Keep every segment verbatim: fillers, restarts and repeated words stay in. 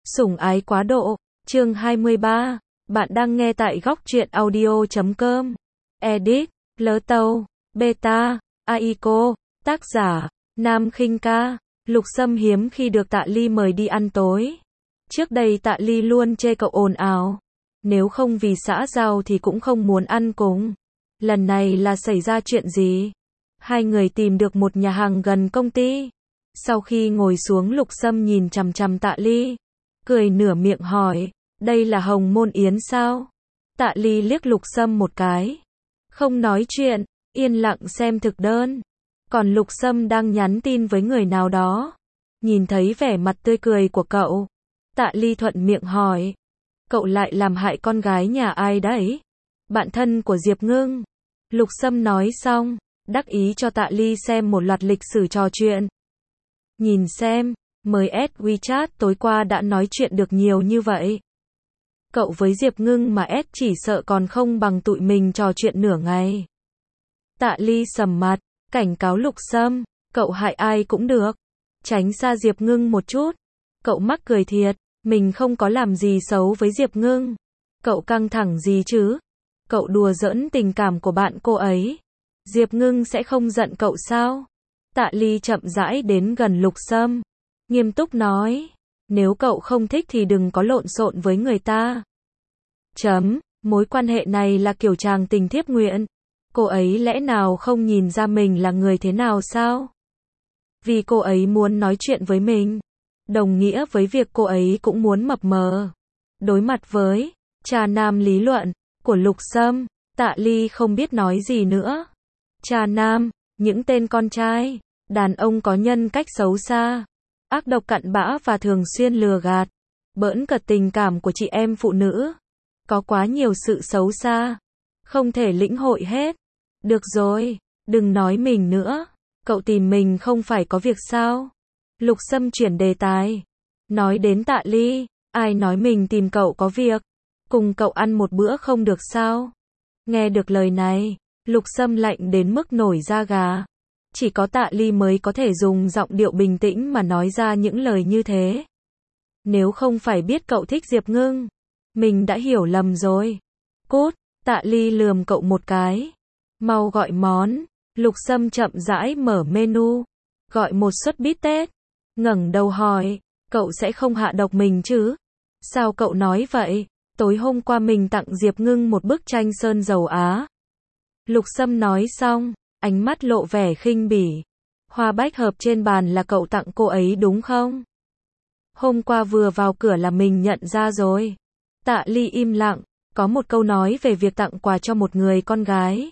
Sủng ái quá độ, chương hai mươi ba. Bạn đang nghe tại góc truyện audio chấm com. Edit, Lớ Tâu, Beta, Aiko, tác giả, Nam Khinh Ca. Lục Sâm hiếm khi được Tạ Ly mời đi ăn tối. Trước đây Tạ Ly luôn chê cậu ồn ào. Nếu không vì xã giao thì cũng không muốn ăn cùng. Lần này là xảy ra chuyện gì? Hai người tìm được một nhà hàng gần công ty. Sau khi ngồi xuống, Lục Sâm nhìn chằm chằm Tạ Ly, cười nửa miệng hỏi, đây là Hồng Môn Yến sao? Tạ Ly liếc Lục Sâm một cái, không nói chuyện, yên lặng xem thực đơn. Còn Lục Sâm đang nhắn tin với người nào đó. Nhìn thấy vẻ mặt tươi cười của cậu, Tạ Ly thuận miệng hỏi, cậu lại làm hại con gái nhà ai đấy? Bạn thân của Diệp Ngưng. Lục Sâm nói xong, đắc ý cho Tạ Ly xem một loạt lịch sử trò chuyện. Nhìn xem, mới add WeChat tối qua đã nói chuyện được nhiều như vậy. Cậu với Diệp Ngưng mà add chỉ sợ còn không bằng tụi mình trò chuyện nửa ngày. Tạ Ly sầm mặt, cảnh cáo Lục Sâm, cậu hại ai cũng được, tránh xa Diệp Ngưng một chút. Cậu mắc cười thiệt, mình không có làm gì xấu với Diệp Ngưng. Cậu căng thẳng gì chứ? Cậu đùa giỡn tình cảm của bạn cô ấy. Diệp Ngưng sẽ không giận cậu sao? Tạ Ly chậm rãi đến gần Lục Sâm, nghiêm túc nói, nếu cậu không thích thì đừng có lộn xộn với người ta. Chấm, mối quan hệ này là kiểu chàng tình thiếp nguyện. Cô ấy lẽ nào không nhìn ra mình là người thế nào sao? Vì cô ấy muốn nói chuyện với mình, đồng nghĩa với việc cô ấy cũng muốn mập mờ. Đối mặt với trà nam lý luận của Lục Sâm, Tạ Ly không biết nói gì nữa. Trà nam, những tên con trai, đàn ông có nhân cách xấu xa, ác độc cặn bã và thường xuyên lừa gạt, bỡn cợt tình cảm của chị em phụ nữ. Có quá nhiều sự xấu xa, không thể lĩnh hội hết. Được rồi, đừng nói mình nữa. Cậu tìm mình không phải có việc sao? Lục Sâm chuyển đề tài, nói đến Tạ Ly, ai nói mình tìm cậu có việc? Cùng cậu ăn một bữa không được sao? Nghe được lời này, Lục Sâm lạnh đến mức nổi da gà. Chỉ có Tạ Ly mới có thể dùng giọng điệu bình tĩnh mà nói ra những lời như thế. Nếu không phải biết cậu thích Diệp Ngưng, mình đã hiểu lầm rồi. Cút, Tạ Ly lườm cậu một cái. Mau gọi món. Lục Sâm chậm rãi mở menu, gọi một suất bít tết. Ngẩng đầu hỏi, cậu sẽ không hạ độc mình chứ? Sao cậu nói vậy? Tối hôm qua mình tặng Diệp Ngưng một bức tranh sơn dầu Á. Lục Sâm nói xong, ánh mắt lộ vẻ khinh bỉ. Hoa bách hợp trên bàn là cậu tặng cô ấy đúng không? Hôm qua vừa vào cửa là mình nhận ra rồi. Tạ Ly im lặng, có một câu nói về việc tặng quà cho một người con gái.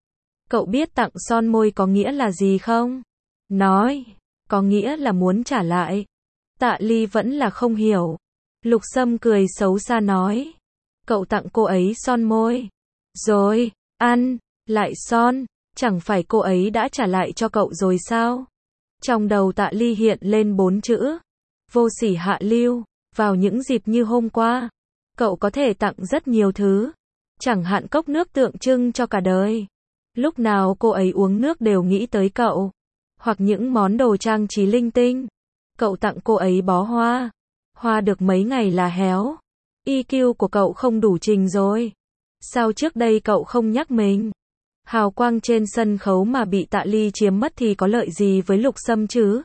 Cậu biết tặng son môi có nghĩa là gì không? Nói, có nghĩa là muốn trả lại. Tạ Ly vẫn là không hiểu. Lục Sâm cười xấu xa nói, cậu tặng cô ấy son môi, rồi, ăn, lại son, chẳng phải cô ấy đã trả lại cho cậu rồi sao? Trong đầu Tạ Ly hiện lên bốn chữ, vô sỉ hạ lưu. Vào những dịp như hôm qua, cậu có thể tặng rất nhiều thứ, chẳng hạn cốc nước tượng trưng cho cả đời. Lúc nào cô ấy uống nước đều nghĩ tới cậu. Hoặc những món đồ trang trí linh tinh. Cậu tặng cô ấy bó hoa. Hoa được mấy ngày là héo. i kiu của cậu không đủ trình rồi. Sao trước đây cậu không nhắc mình? Hào quang trên sân khấu mà bị Tạ Ly chiếm mất thì có lợi gì với Lục Sâm chứ?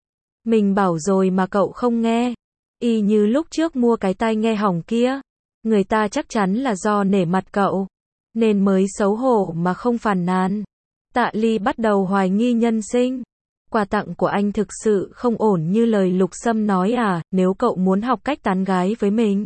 Mình bảo rồi mà cậu không nghe. Y như lúc trước mua cái tai nghe hỏng kia. Người ta chắc chắn là do nể mặt cậu, nên mới xấu hổ mà không phàn nàn. Tạ Ly bắt đầu hoài nghi nhân sinh. Quà tặng của anh thực sự không ổn như lời Lục Sâm nói à? Nếu cậu muốn học cách tán gái với mình,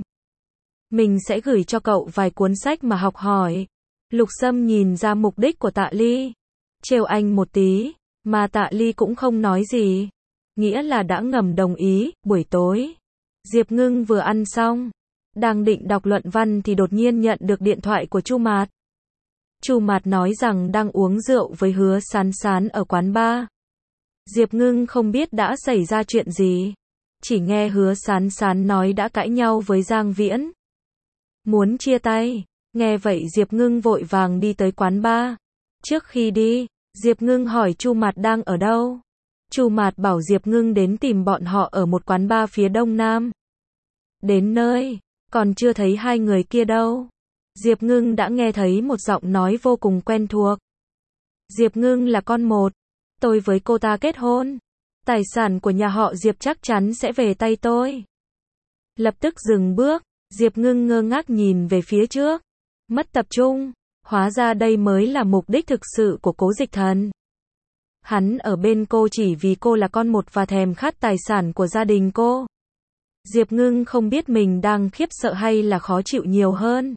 mình sẽ gửi cho cậu vài cuốn sách mà học hỏi. Lục Sâm nhìn ra mục đích của Tạ Ly, trêu anh một tí, mà Tạ Ly cũng không nói gì. Nghĩa là đã ngầm đồng ý. Buổi tối, Diệp Ngưng vừa ăn xong, đang định đọc luận văn thì đột nhiên nhận được điện thoại của Chu Mạt. Chu Mạt nói rằng đang uống rượu với Hứa Sán Sán ở quán bar. Diệp Ngưng không biết đã xảy ra chuyện gì, chỉ nghe Hứa Sán Sán nói đã cãi nhau với Giang Viễn, muốn chia tay. Nghe vậy Diệp Ngưng vội vàng đi tới quán bar. Trước khi đi, Diệp Ngưng hỏi Chu Mạt đang ở đâu. Chu Mạt bảo Diệp Ngưng đến tìm bọn họ ở một quán bar phía đông nam. Đến nơi, còn chưa thấy hai người kia đâu. Diệp Ngưng đã nghe thấy một giọng nói vô cùng quen thuộc. Diệp Ngưng là con một. Tôi với cô ta kết hôn. Tài sản của nhà họ Diệp chắc chắn sẽ về tay tôi. Lập tức dừng bước, Diệp Ngưng ngơ ngác nhìn về phía trước. Mất tập trung, hóa ra đây mới là mục đích thực sự của Cố Dịch Thần. Hắn ở bên cô chỉ vì cô là con một và thèm khát tài sản của gia đình cô. Diệp Ngưng không biết mình đang khiếp sợ hay là khó chịu nhiều hơn.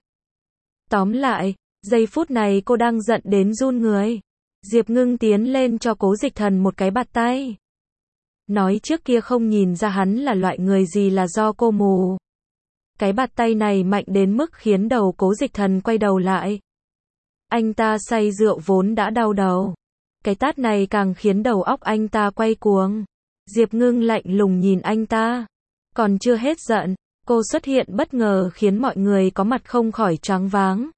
Tóm lại, giây phút này cô đang giận đến run người. Diệp Ngưng tiến lên cho Cố Dịch Thần một cái bạt tay. Nói trước kia không nhìn ra hắn là loại người gì là do cô mù. Cái bạt tay này mạnh đến mức khiến đầu Cố Dịch Thần quay đầu lại. Anh ta say rượu vốn đã đau đầu. Cái tát này càng khiến đầu óc anh ta quay cuồng. Diệp Ngưng lạnh lùng nhìn anh ta. Còn chưa hết giận, cô xuất hiện bất ngờ khiến mọi người có mặt không khỏi choáng váng.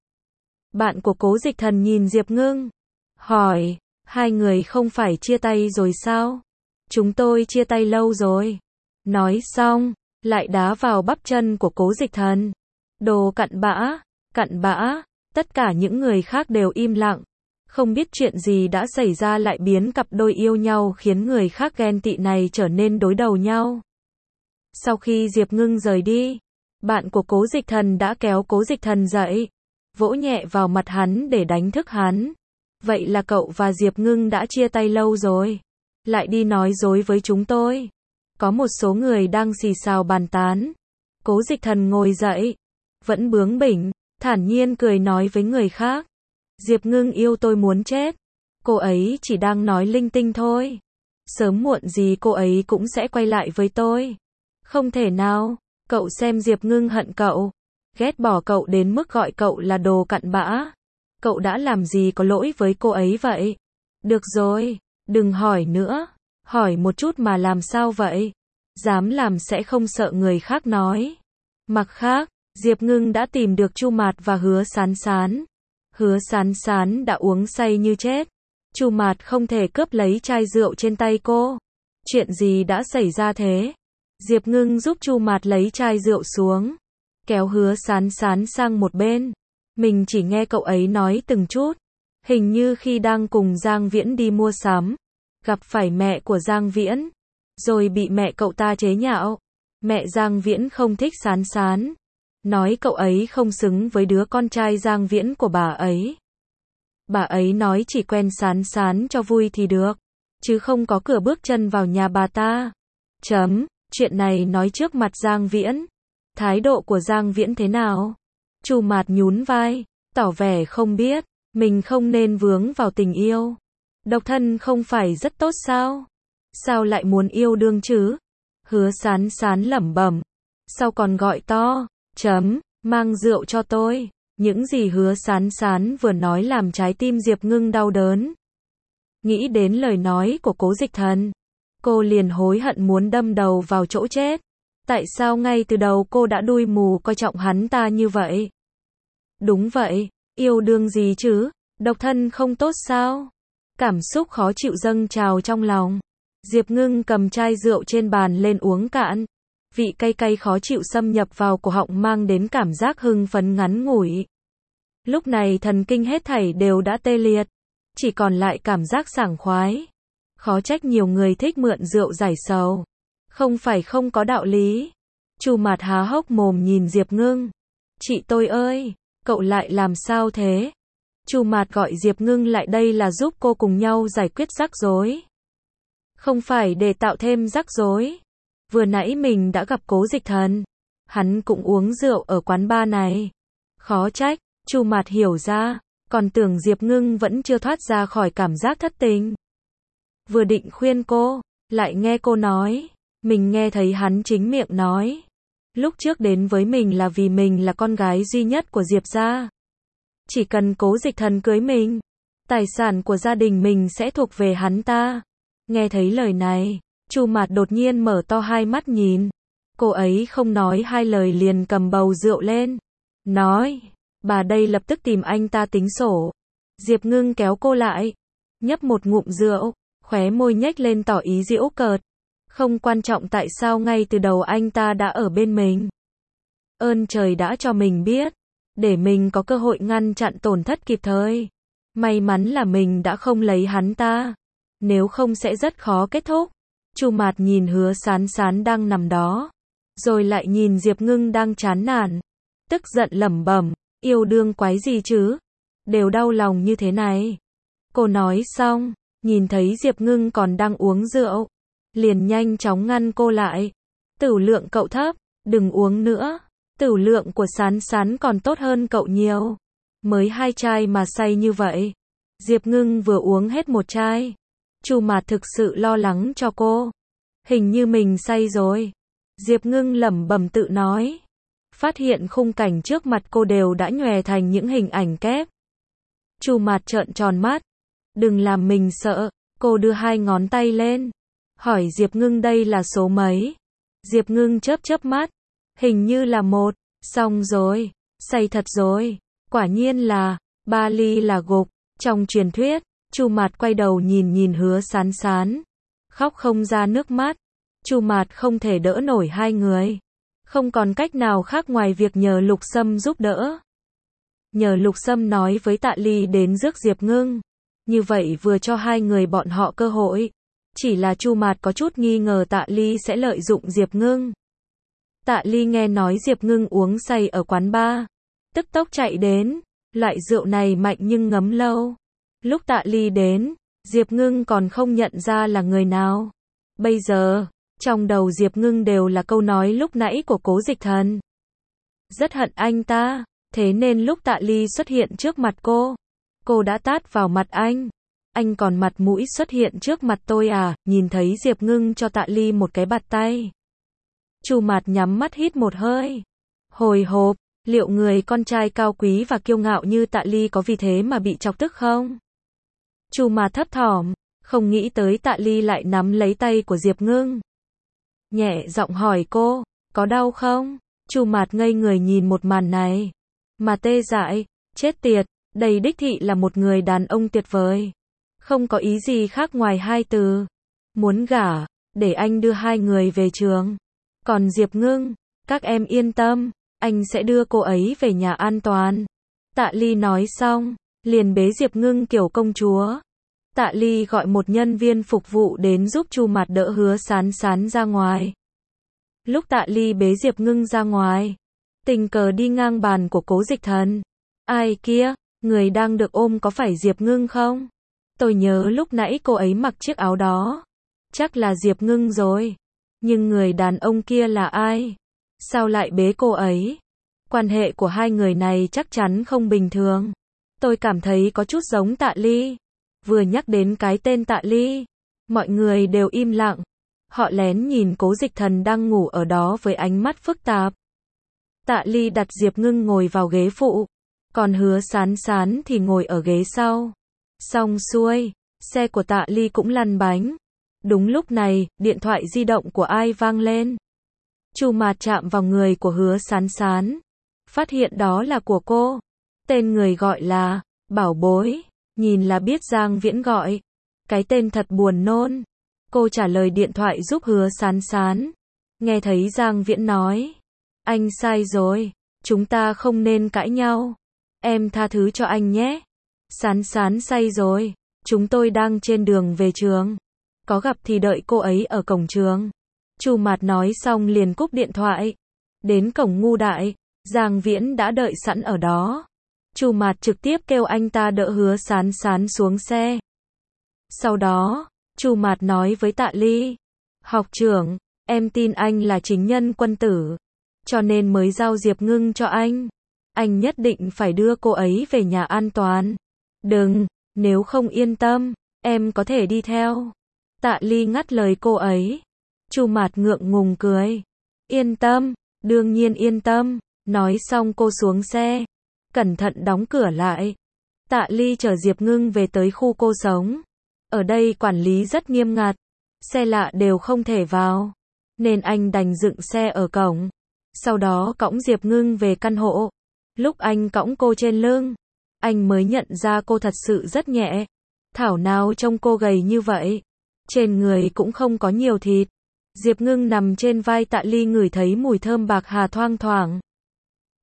Bạn của Cố Dịch Thần nhìn Diệp Ngưng, hỏi, hai người không phải chia tay rồi sao? Chúng tôi chia tay lâu rồi. Nói xong, lại đá vào bắp chân của Cố Dịch Thần. Đồ cặn bã, cặn bã, tất cả những người khác đều im lặng. Không biết chuyện gì đã xảy ra lại biến cặp đôi yêu nhau khiến người khác ghen tị này trở nên đối đầu nhau. Sau khi Diệp Ngưng rời đi, bạn của Cố Dịch Thần đã kéo Cố Dịch Thần dậy, vỗ nhẹ vào mặt hắn để đánh thức hắn. Vậy là cậu và Diệp Ngưng đã chia tay lâu rồi. Lại đi nói dối với chúng tôi. Có một số người đang xì xào bàn tán. Cố Dịch Thần ngồi dậy, vẫn bướng bỉnh, thản nhiên cười nói với người khác. Diệp Ngưng yêu tôi muốn chết. Cô ấy chỉ đang nói linh tinh thôi. Sớm muộn gì cô ấy cũng sẽ quay lại với tôi. Không thể nào, cậu xem Diệp Ngưng hận cậu. Ghét bỏ cậu đến mức gọi cậu là đồ cặn bã. Cậu đã làm gì có lỗi với cô ấy vậy? Được rồi, đừng hỏi nữa. Hỏi một chút mà làm sao vậy? Dám làm sẽ không sợ người khác nói. Mặt khác, Diệp Ngưng đã tìm được Chu Mạt và Hứa Sán Sán. Hứa Sán Sán đã uống say như chết. Chu Mạt không thể cướp lấy chai rượu trên tay cô. Chuyện gì đã xảy ra thế? Diệp Ngưng giúp Chu Mạt lấy chai rượu xuống, kéo Hứa Sán Sán sang một bên. Mình chỉ nghe cậu ấy nói từng chút. Hình như khi đang cùng Giang Viễn đi mua sắm, gặp phải mẹ của Giang Viễn, rồi bị mẹ cậu ta chế nhạo. Mẹ Giang Viễn không thích Sán Sán, nói cậu ấy không xứng với đứa con trai Giang Viễn của bà ấy. Bà ấy nói chỉ quen Sán Sán cho vui thì được, chứ không có cửa bước chân vào nhà bà ta. Chấm, chuyện này nói trước mặt Giang Viễn. Thái độ của Giang Viễn thế nào? Chu Mạt nhún vai, tỏ vẻ không biết, mình không nên vướng vào tình yêu. Độc thân không phải rất tốt sao? Sao lại muốn yêu đương chứ? Hứa Sán Sán lẩm bẩm, sau còn gọi to, chấm, mang rượu cho tôi. Những gì Hứa Sán Sán vừa nói làm trái tim Diệp Ngưng đau đớn. Nghĩ đến lời nói của Cố Dịch Thần, cô liền hối hận muốn đâm đầu vào chỗ chết. Tại sao ngay từ đầu cô đã đuôi mù coi trọng hắn ta như vậy? Đúng vậy, yêu đương gì chứ? Độc thân không tốt sao? Cảm xúc khó chịu dâng trào trong lòng. Diệp Ngưng cầm chai rượu trên bàn lên uống cạn. Vị cay cay khó chịu xâm nhập vào cổ họng mang đến cảm giác hưng phấn ngắn ngủi. Lúc này thần kinh hết thảy đều đã tê liệt, chỉ còn lại cảm giác sảng khoái. Khó trách nhiều người thích mượn rượu giải sầu. Không phải không có đạo lý. Chu Mạt há hốc mồm nhìn Diệp Ngưng. Chị tôi ơi, cậu lại làm sao thế? Chu Mạt gọi Diệp Ngưng lại đây là giúp cô cùng nhau giải quyết rắc rối. Không phải để tạo thêm rắc rối. Vừa nãy mình đã gặp Cố Dịch Thần. Hắn cũng uống rượu ở quán bar này. Khó trách, Chu Mạt hiểu ra, còn tưởng Diệp Ngưng vẫn chưa thoát ra khỏi cảm giác thất tình. Vừa định khuyên cô, lại nghe cô nói. Mình nghe thấy hắn chính miệng nói. Lúc trước đến với mình là vì mình là con gái duy nhất của Diệp gia. Chỉ cần Cố Dịch Thần cưới mình, tài sản của gia đình mình sẽ thuộc về hắn ta. Nghe thấy lời này, Chu Mạt đột nhiên mở to hai mắt nhìn. Cô ấy không nói hai lời liền cầm bầu rượu lên. Nói, bà đây lập tức tìm anh ta tính sổ. Diệp Ngưng kéo cô lại, nhấp một ngụm rượu, khóe môi nhếch lên tỏ ý giễu cợt. Không quan trọng tại sao ngay từ đầu anh ta đã ở bên mình. ơn trời đã cho mình biết, để mình có cơ hội ngăn chặn tổn thất kịp thời. May mắn là mình đã không lấy hắn ta, nếu không sẽ rất khó kết thúc. Chu Mạt nhìn Hứa Sán Sán đang nằm đó, rồi lại nhìn Diệp Ngưng đang chán nản, tức giận lẩm bẩm, yêu đương quái gì chứ, đều đau lòng như thế này. Cô nói xong, nhìn thấy Diệp Ngưng còn đang uống rượu, liền nhanh chóng ngăn cô lại. Tửu lượng cậu thấp, đừng uống nữa, tửu lượng của Sán Sán còn tốt hơn cậu nhiều. Mới hai chai mà say như vậy. Diệp Ngưng vừa uống hết một chai. Chu Mạt thực sự lo lắng cho cô. Hình như mình say rồi. Diệp Ngưng lẩm bẩm tự nói. Phát hiện khung cảnh trước mặt cô đều đã nhòe thành những hình ảnh kép. Chu Mạt trợn tròn mắt. Đừng làm mình sợ. Cô đưa hai ngón tay lên, hỏi Diệp Ngưng đây là số mấy. Diệp Ngưng chớp chớp mắt. Hình như là một. Xong rồi. Say thật rồi. Quả nhiên là, ba ly là gục. Trong truyền thuyết, Chu Mạt quay đầu nhìn nhìn Hứa Sán Sán. Khóc không ra nước mắt. Chu Mạt không thể đỡ nổi hai người. Không còn cách nào khác ngoài việc nhờ Lục Sâm giúp đỡ. Nhờ Lục Sâm nói với Tạ Ly đến rước Diệp Ngưng. Như vậy vừa cho hai người bọn họ cơ hội. Chỉ là Chu Mạt có chút nghi ngờ Tạ Ly sẽ lợi dụng Diệp Ngưng. Tạ Ly nghe nói Diệp Ngưng uống say ở quán bar, tức tốc chạy đến. Loại rượu này mạnh nhưng ngấm lâu. Lúc Tạ Ly đến, Diệp Ngưng còn không nhận ra là người nào. Bây giờ, trong đầu Diệp Ngưng đều là câu nói lúc nãy của Cố Dịch Thần. Rất hận anh ta, thế nên lúc Tạ Ly xuất hiện trước mặt cô, cô đã tát vào mặt anh. Anh còn mặt mũi xuất hiện trước mặt tôi à? Nhìn thấy Diệp Ngưng cho Tạ Ly một cái bạt tay. Chu Mạt nhắm mắt hít một hơi. Hồi hộp, liệu người con trai cao quý và kiêu ngạo như Tạ Ly có vì thế mà bị chọc tức không? Chu Mạt thấp thỏm, không nghĩ tới Tạ Ly lại nắm lấy tay của Diệp Ngưng. Nhẹ giọng hỏi cô, có đau không? Chu Mạt ngây người nhìn một màn này. Mà tê dại, chết tiệt, đây đích thị là một người đàn ông tuyệt vời. Không có ý gì khác ngoài hai từ. Muốn gả, để anh đưa hai người về trường. Còn Diệp Ngưng, các em yên tâm, anh sẽ đưa cô ấy về nhà an toàn. Tạ Ly nói xong, liền bế Diệp Ngưng kiểu công chúa. Tạ Ly gọi một nhân viên phục vụ đến giúp Chu Mạt đỡ Hứa Sán Sán ra ngoài. Lúc Tạ Ly bế Diệp Ngưng ra ngoài, tình cờ đi ngang bàn của Cố Dịch Thần. Ai kia, người đang được ôm có phải Diệp Ngưng không? Tôi nhớ lúc nãy cô ấy mặc chiếc áo đó. Chắc là Diệp Ngưng rồi. Nhưng người đàn ông kia là ai? Sao lại bế cô ấy? Quan hệ của hai người này chắc chắn không bình thường. Tôi cảm thấy có chút giống Tạ Ly. Vừa nhắc đến cái tên Tạ Ly, mọi người đều im lặng. Họ lén nhìn Cố Dịch Thần đang ngủ ở đó với ánh mắt phức tạp. Tạ Ly đặt Diệp Ngưng ngồi vào ghế phụ, còn Hứa Sán Sán thì ngồi ở ghế sau. Xong xuôi, xe của Tạ Ly cũng lăn bánh. Đúng lúc này, điện thoại di động của ai vang lên. Chu Mạt chạm vào người của Hứa Sán Sán, phát hiện đó là của cô. Tên người gọi là Bảo Bối, nhìn là biết Giang Viễn gọi. Cái tên thật buồn nôn. Cô trả lời điện thoại giúp Hứa Sán Sán. Nghe thấy Giang Viễn nói, anh sai rồi, chúng ta không nên cãi nhau. Em tha thứ cho anh nhé. Sán Sán say rồi, chúng tôi đang trên đường về trường. Có gặp thì đợi cô ấy ở cổng trường. Chu Mạt nói xong liền cúp điện thoại. Đến cổng Ngu Đại, Giang Viễn đã đợi sẵn ở đó. Chu Mạt trực tiếp kêu anh ta đỡ Hứa Sán Sán xuống xe. Sau đó, Chu Mạt nói với Tạ Ly, học trưởng, em tin anh là chính nhân quân tử, cho nên mới giao Diệp Ngưng cho anh. Anh nhất định phải đưa cô ấy về nhà an toàn. Đừng, nếu không yên tâm, em có thể đi theo. Tạ Ly ngắt lời cô ấy. Chu Mạt ngượng ngùng cười. Yên tâm, đương nhiên yên tâm. Nói xong cô xuống xe, cẩn thận đóng cửa lại. Tạ Ly chở Diệp Ngưng về tới khu cô sống. Ở đây quản lý rất nghiêm ngặt, xe lạ đều không thể vào, nên anh đành dựng xe ở cổng. Sau đó cõng Diệp Ngưng về căn hộ. Lúc anh cõng cô trên lưng, anh mới nhận ra cô thật sự rất nhẹ. Thảo nào trông cô gầy như vậy. Trên người cũng không có nhiều thịt. Diệp Ngưng nằm trên vai Tạ Ly ngửi thấy mùi thơm bạc hà thoang thoảng.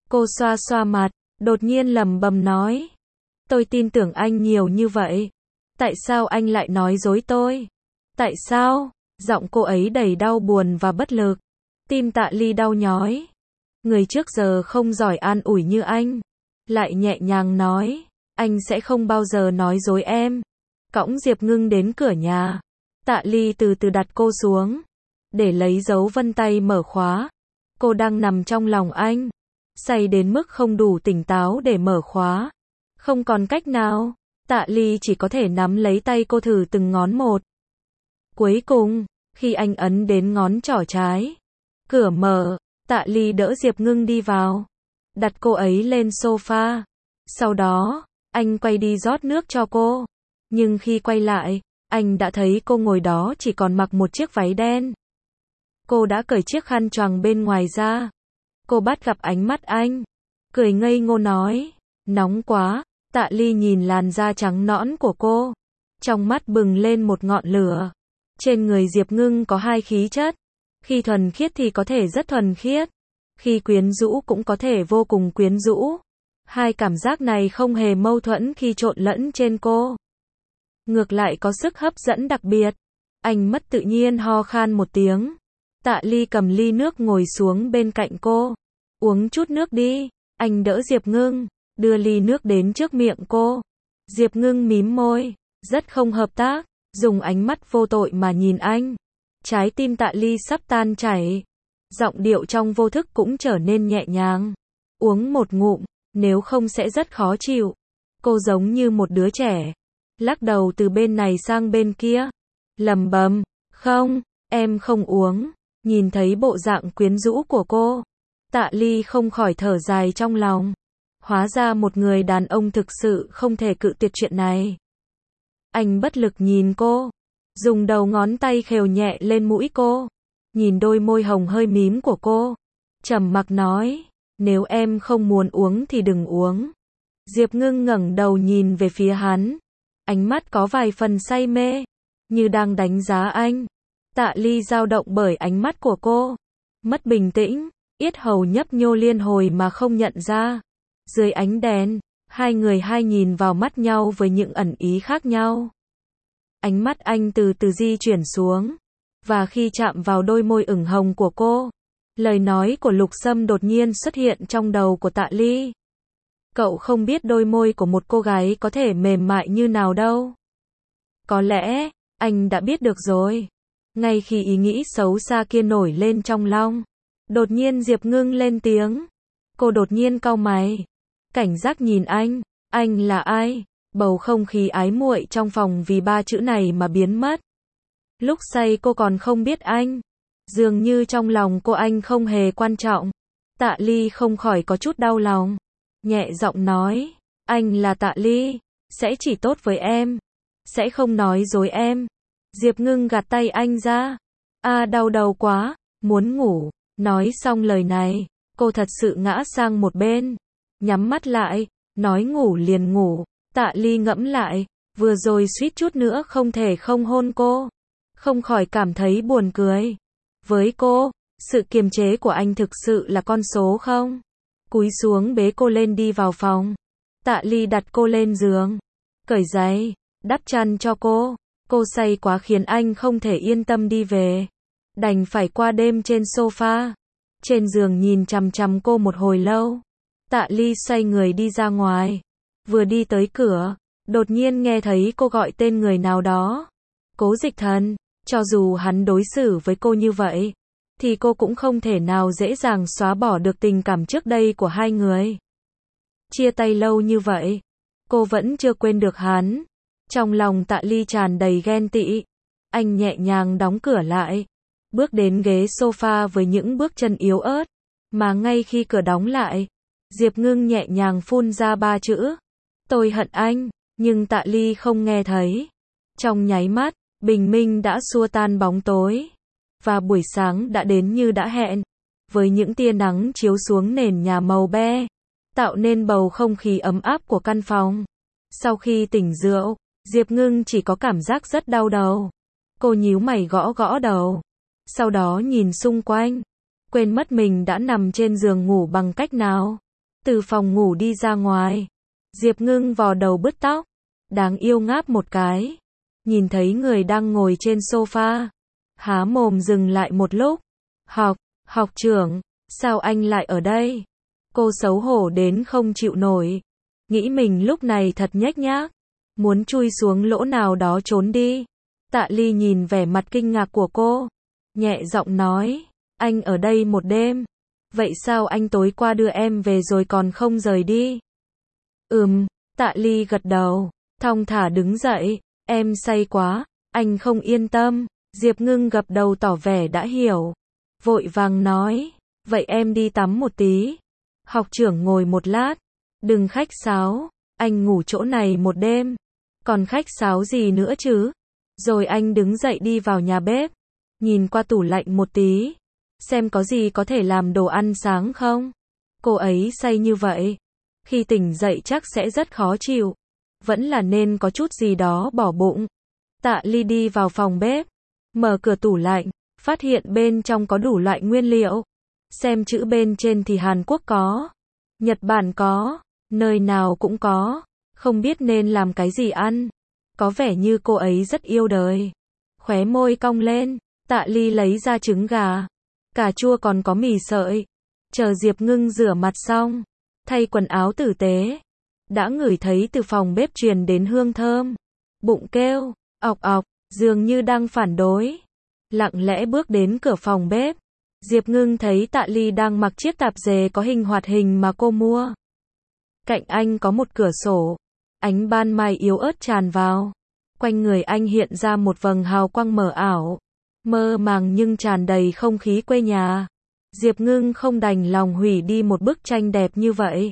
Cô xoa xoa mặt, đột nhiên lẩm bẩm nói. Tôi tin tưởng anh nhiều như vậy. Tại sao anh lại nói dối tôi? Tại sao? Giọng cô ấy đầy đau buồn và bất lực. Tim Tạ Ly đau nhói. Người trước giờ không giỏi an ủi như anh. Lại nhẹ nhàng nói. Anh sẽ không bao giờ nói dối em. Cõng Diệp Ngưng đến cửa nhà. Tạ Ly từ từ đặt cô xuống. Để lấy dấu vân tay mở khóa. Cô đang nằm trong lòng anh. Say đến mức không đủ tỉnh táo để mở khóa. Không còn cách nào. Tạ Ly chỉ có thể nắm lấy tay cô thử từng ngón một. Cuối cùng, khi anh ấn đến ngón trỏ trái, cửa mở, Tạ Ly đỡ Diệp Ngưng đi vào. Đặt cô ấy lên sofa. Sau đó, anh quay đi rót nước cho cô. Nhưng khi quay lại, anh đã thấy cô ngồi đó chỉ còn mặc một chiếc váy đen. Cô đã cởi chiếc khăn choàng bên ngoài ra. Cô bắt gặp ánh mắt anh. Cười ngây ngô nói. Nóng quá. Tạ Ly nhìn làn da trắng nõn của cô. Trong mắt bừng lên một ngọn lửa. Trên người Diệp Ngưng có hai khí chất. Khi thuần khiết thì có thể rất thuần khiết. Khi quyến rũ cũng có thể vô cùng quyến rũ. Hai cảm giác này không hề mâu thuẫn khi trộn lẫn trên cô. Ngược lại có sức hấp dẫn đặc biệt. Anh mất tự nhiên ho khan một tiếng. Tạ Ly cầm ly nước ngồi xuống bên cạnh cô. Uống chút nước đi. Anh đỡ Diệp Ngưng, đưa ly nước đến trước miệng cô. Diệp Ngưng mím môi, rất không hợp tác, dùng ánh mắt vô tội mà nhìn anh. Trái tim Tạ Ly sắp tan chảy. Giọng điệu trong vô thức cũng trở nên nhẹ nhàng. Uống một ngụm, nếu không sẽ rất khó chịu. Cô giống như một đứa trẻ. Lắc đầu từ bên này sang bên kia. Lẩm bẩm, không, em không uống. Nhìn thấy bộ dạng quyến rũ của cô, Tạ Ly không khỏi thở dài trong lòng. Hóa ra một người đàn ông thực sự không thể cự tuyệt chuyện này. Anh bất lực nhìn cô, dùng đầu ngón tay khều nhẹ lên mũi cô, nhìn đôi môi hồng hơi mím của cô, trầm mặc nói, nếu em không muốn uống thì đừng uống. Diệp Ngưng ngẩng đầu nhìn về phía hắn, ánh mắt có vài phần say mê, như đang đánh giá anh. Tạ Ly dao động bởi ánh mắt của cô, mất bình tĩnh, yết hầu nhấp nhô liên hồi mà không nhận ra. Dưới ánh đèn, hai người hai nhìn vào mắt nhau với những ẩn ý khác nhau. Ánh mắt anh từ từ di chuyển xuống, và khi chạm vào đôi môi ửng hồng của cô, lời nói của Lục Sâm đột nhiên xuất hiện trong đầu của Tạ Ly. Cậu không biết đôi môi của một cô gái có thể mềm mại như nào đâu. Có lẽ, anh đã biết được rồi. Ngay khi ý nghĩ xấu xa kia nổi lên trong lòng, đột nhiên Diệp Ngưng lên tiếng. Cô đột nhiên cau mày, cảnh giác nhìn anh. Anh là ai? Bầu không khí ái muội trong phòng vì ba chữ này mà biến mất. Lúc say cô còn không biết anh. Dường như trong lòng cô anh không hề quan trọng. Tạ Ly không khỏi có chút đau lòng. Nhẹ giọng nói, anh là Tạ Ly, sẽ chỉ tốt với em, sẽ không nói dối em. Diệp Ngưng gạt tay anh ra. À đau đầu quá, muốn ngủ. Nói xong lời này, cô thật sự ngã sang một bên, nhắm mắt lại, nói ngủ liền ngủ. Tạ Ly ngẫm lại, vừa rồi suýt chút nữa không thể không hôn cô, không khỏi cảm thấy buồn cười. Với cô, sự kiềm chế của anh thực sự là con số không? Cúi xuống bế cô lên đi vào phòng. Tạ Ly đặt cô lên giường, cởi giày, đắp chăn cho cô. Cô say quá khiến anh không thể yên tâm đi về, đành phải qua đêm trên sofa. Trên giường nhìn chằm chằm cô một hồi lâu. Tạ Ly xoay người đi ra ngoài. Vừa đi tới cửa, đột nhiên nghe thấy cô gọi tên người nào đó. Cố Dịch Thần. Cho dù hắn đối xử với cô như vậy, thì cô cũng không thể nào dễ dàng xóa bỏ được tình cảm trước đây của hai người. Chia tay lâu như vậy, cô vẫn chưa quên được hắn. Trong lòng Tạ Ly tràn đầy ghen tị. Anh nhẹ nhàng đóng cửa lại, bước đến ghế sofa với những bước chân yếu ớt. Mà ngay khi cửa đóng lại, Diệp Ngưng nhẹ nhàng phun ra ba chữ. Tôi hận anh, nhưng Tạ Ly không nghe thấy. Trong nháy mắt, bình minh đã xua tan bóng tối. Và buổi sáng đã đến như đã hẹn. Với những tia nắng chiếu xuống nền nhà màu be, tạo nên bầu không khí ấm áp của căn phòng. Sau khi tỉnh rượu, Diệp Ngưng chỉ có cảm giác rất đau đầu. Cô nhíu mày gõ gõ đầu. Sau đó nhìn xung quanh, quên mất mình đã nằm trên giường ngủ bằng cách nào. Từ phòng ngủ đi ra ngoài, Diệp Ngưng vò đầu bứt tóc, đáng yêu ngáp một cái. Nhìn thấy người đang ngồi trên sofa, há mồm dừng lại một lúc. Học, học trưởng, sao anh lại ở đây? Cô xấu hổ đến không chịu nổi. Nghĩ mình lúc này thật nhếch nhác, muốn chui xuống lỗ nào đó trốn đi. Tạ Ly nhìn vẻ mặt kinh ngạc của cô, nhẹ giọng nói, anh ở đây một đêm. Vậy sao anh tối qua đưa em về rồi còn không rời đi? Ừm, Tạ Ly gật đầu, thong thả đứng dậy, em say quá, anh không yên tâm. Diệp Ngưng gật đầu tỏ vẻ đã hiểu, vội vàng nói, vậy em đi tắm một tí. Học trưởng ngồi một lát, đừng khách sáo, anh ngủ chỗ này một đêm, còn khách sáo gì nữa chứ? Rồi anh đứng dậy đi vào nhà bếp, nhìn qua tủ lạnh một tí, xem có gì có thể làm đồ ăn sáng không. Cô ấy say như vậy, khi tỉnh dậy chắc sẽ rất khó chịu, vẫn là nên có chút gì đó bỏ bụng. Tạ Ly đi vào phòng bếp, mở cửa tủ lạnh, phát hiện bên trong có đủ loại nguyên liệu. Xem chữ bên trên thì Hàn Quốc có, Nhật Bản có, nơi nào cũng có, không biết nên làm cái gì ăn. Có vẻ như cô ấy rất yêu đời. Khóe môi cong lên, Tạ Ly lấy ra trứng gà, cà chua còn có mì sợi. Chờ Diệp Ngưng rửa mặt xong, thay quần áo tử tế, đã ngửi thấy từ phòng bếp truyền đến hương thơm. Bụng kêu, ọc ọc, dường như đang phản đối. Lặng lẽ bước đến cửa phòng bếp. Diệp Ngưng thấy Tạ Ly đang mặc chiếc tạp dề có hình hoạt hình mà cô mua. Cạnh anh có một cửa sổ, ánh ban mai yếu ớt tràn vào. Quanh người anh hiện ra một vầng hào quang mờ ảo, mơ màng nhưng tràn đầy không khí quê nhà. Diệp Ngưng không đành lòng hủy đi một bức tranh đẹp như vậy.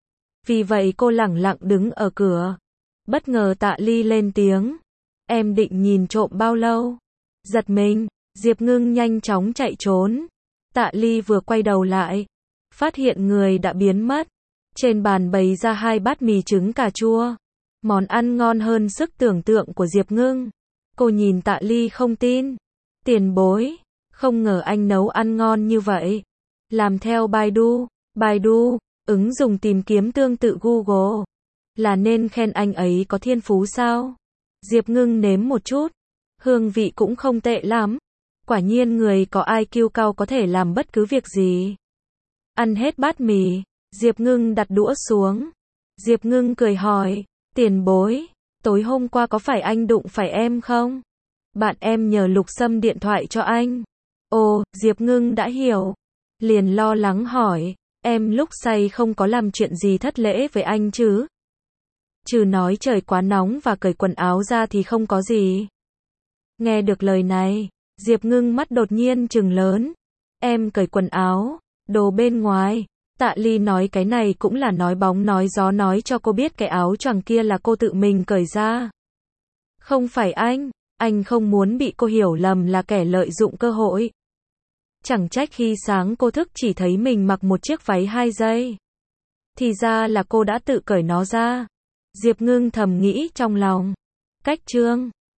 Vì vậy cô lẳng lặng đứng ở cửa. Bất ngờ Tạ Ly lên tiếng, em định nhìn trộm bao lâu? Giật mình, Diệp Ngưng nhanh chóng chạy trốn. Tạ Ly vừa quay đầu lại, phát hiện người đã biến mất. Trên bàn bày ra hai bát mì trứng cà chua, món ăn ngon hơn sức tưởng tượng của Diệp Ngưng. Cô nhìn Tạ Ly không tin. Tiền bối, không ngờ anh nấu ăn ngon như vậy. Làm theo Baidu, Baidu, ứng dụng tìm kiếm tương tự Google, là nên khen anh ấy có thiên phú sao? Diệp Ngưng nếm một chút, hương vị cũng không tệ lắm. Quả nhiên người có i kiu cao có thể làm bất cứ việc gì. Ăn hết bát mì, Diệp Ngưng đặt đũa xuống. Diệp Ngưng cười hỏi, tiền bối, tối hôm qua có phải anh đụng phải em không? Bạn em nhờ Lục Sâm điện thoại cho anh. Ồ, Diệp Ngưng đã hiểu. Liền lo lắng hỏi, em lúc say không có làm chuyện gì thất lễ với anh chứ? Trừ nói trời quá nóng và cởi quần áo ra thì không có gì. Nghe được lời này, Diệp Ngưng mắt đột nhiên trừng lớn. Em cởi quần áo, đồ bên ngoài. Tạ Ly nói cái này cũng là nói bóng nói gió nói cho cô biết cái áo choàng kia là cô tự mình cởi ra. Không phải anh, anh không muốn bị cô hiểu lầm là kẻ lợi dụng cơ hội. Chẳng trách khi sáng cô thức chỉ thấy mình mặc một chiếc váy hai dây. Thì ra là cô đã tự cởi nó ra. Diệp Ngưng thầm nghĩ trong lòng. Cách chương